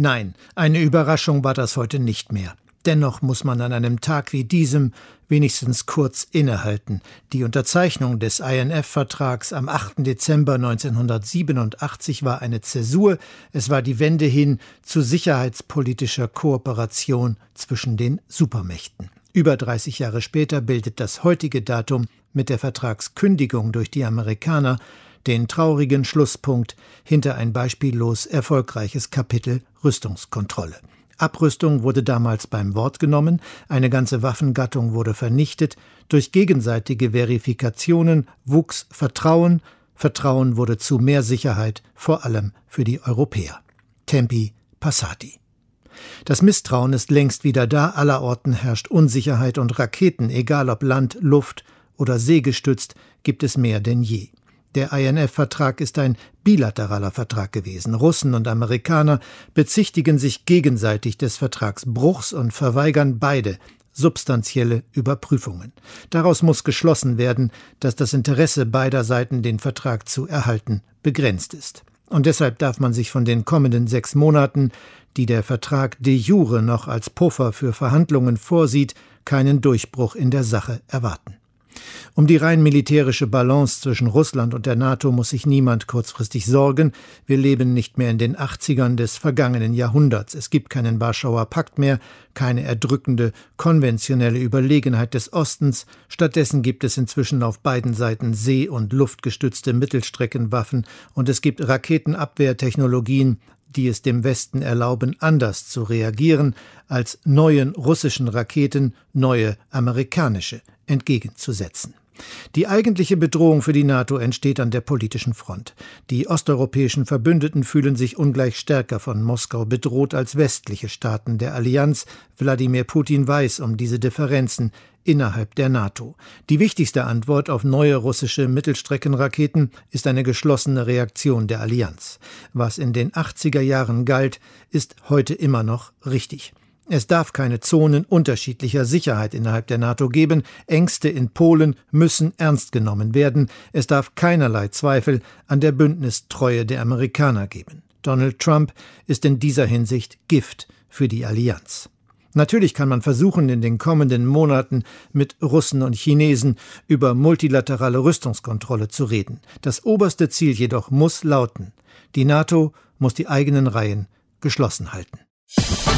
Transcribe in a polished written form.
Nein, eine Überraschung war das heute nicht mehr. Dennoch muss man an einem Tag wie diesem wenigstens kurz innehalten. Die Unterzeichnung des INF-Vertrags am 8. Dezember 1987 war eine Zäsur. Es war die Wende hin zu sicherheitspolitischer Kooperation zwischen den Supermächten. Über 30 Jahre später bildet das heutige Datum mit der Vertragskündigung durch die Amerikaner den traurigen Schlusspunkt hinter ein beispiellos erfolgreiches Kapitel Rüstungskontrolle. Abrüstung wurde damals beim Wort genommen, eine ganze Waffengattung wurde vernichtet, durch gegenseitige Verifikationen wuchs Vertrauen, Vertrauen wurde zu mehr Sicherheit, vor allem für die Europäer. Tempi passati. Das Misstrauen ist längst wieder da, allerorten herrscht Unsicherheit und Raketen, egal ob Land, Luft oder See gestützt, gibt es mehr denn je. Der INF-Vertrag ist ein bilateraler Vertrag gewesen. Russen und Amerikaner bezichtigen sich gegenseitig des Vertragsbruchs und verweigern beide substanzielle Überprüfungen. Daraus muss geschlossen werden, dass das Interesse beider Seiten, den Vertrag zu erhalten, begrenzt ist. Und deshalb darf man sich von den kommenden 6 Monaten, die der Vertrag de jure noch als Puffer für Verhandlungen vorsieht, keinen Durchbruch in der Sache erwarten. Um die rein militärische Balance zwischen Russland und der NATO muss sich niemand kurzfristig sorgen. Wir leben nicht mehr in den 80ern des vergangenen Jahrhunderts. Es gibt keinen Warschauer Pakt mehr, keine erdrückende konventionelle Überlegenheit des Ostens. Stattdessen gibt es inzwischen auf beiden Seiten see- und luftgestützte Mittelstreckenwaffen und es gibt Raketenabwehrtechnologien, die es dem Westen erlauben, anders zu reagieren, als neuen russischen Raketen neue amerikanische entgegenzusetzen. Die eigentliche Bedrohung für die NATO entsteht an der politischen Front. Die osteuropäischen Verbündeten fühlen sich ungleich stärker von Moskau bedroht als westliche Staaten der Allianz. Wladimir Putin weiß um diese Differenzen innerhalb der NATO. Die wichtigste Antwort auf neue russische Mittelstreckenraketen ist eine geschlossene Reaktion der Allianz. Was in den 80er Jahren galt, ist heute immer noch richtig. Es darf keine Zonen unterschiedlicher Sicherheit innerhalb der NATO geben. Ängste in Polen müssen ernst genommen werden. Es darf keinerlei Zweifel an der Bündnistreue der Amerikaner geben. Donald Trump ist in dieser Hinsicht Gift für die Allianz. Natürlich kann man versuchen, in den kommenden Monaten mit Russen und Chinesen über multilaterale Rüstungskontrolle zu reden. Das oberste Ziel jedoch muss lauten: Die NATO muss die eigenen Reihen geschlossen halten.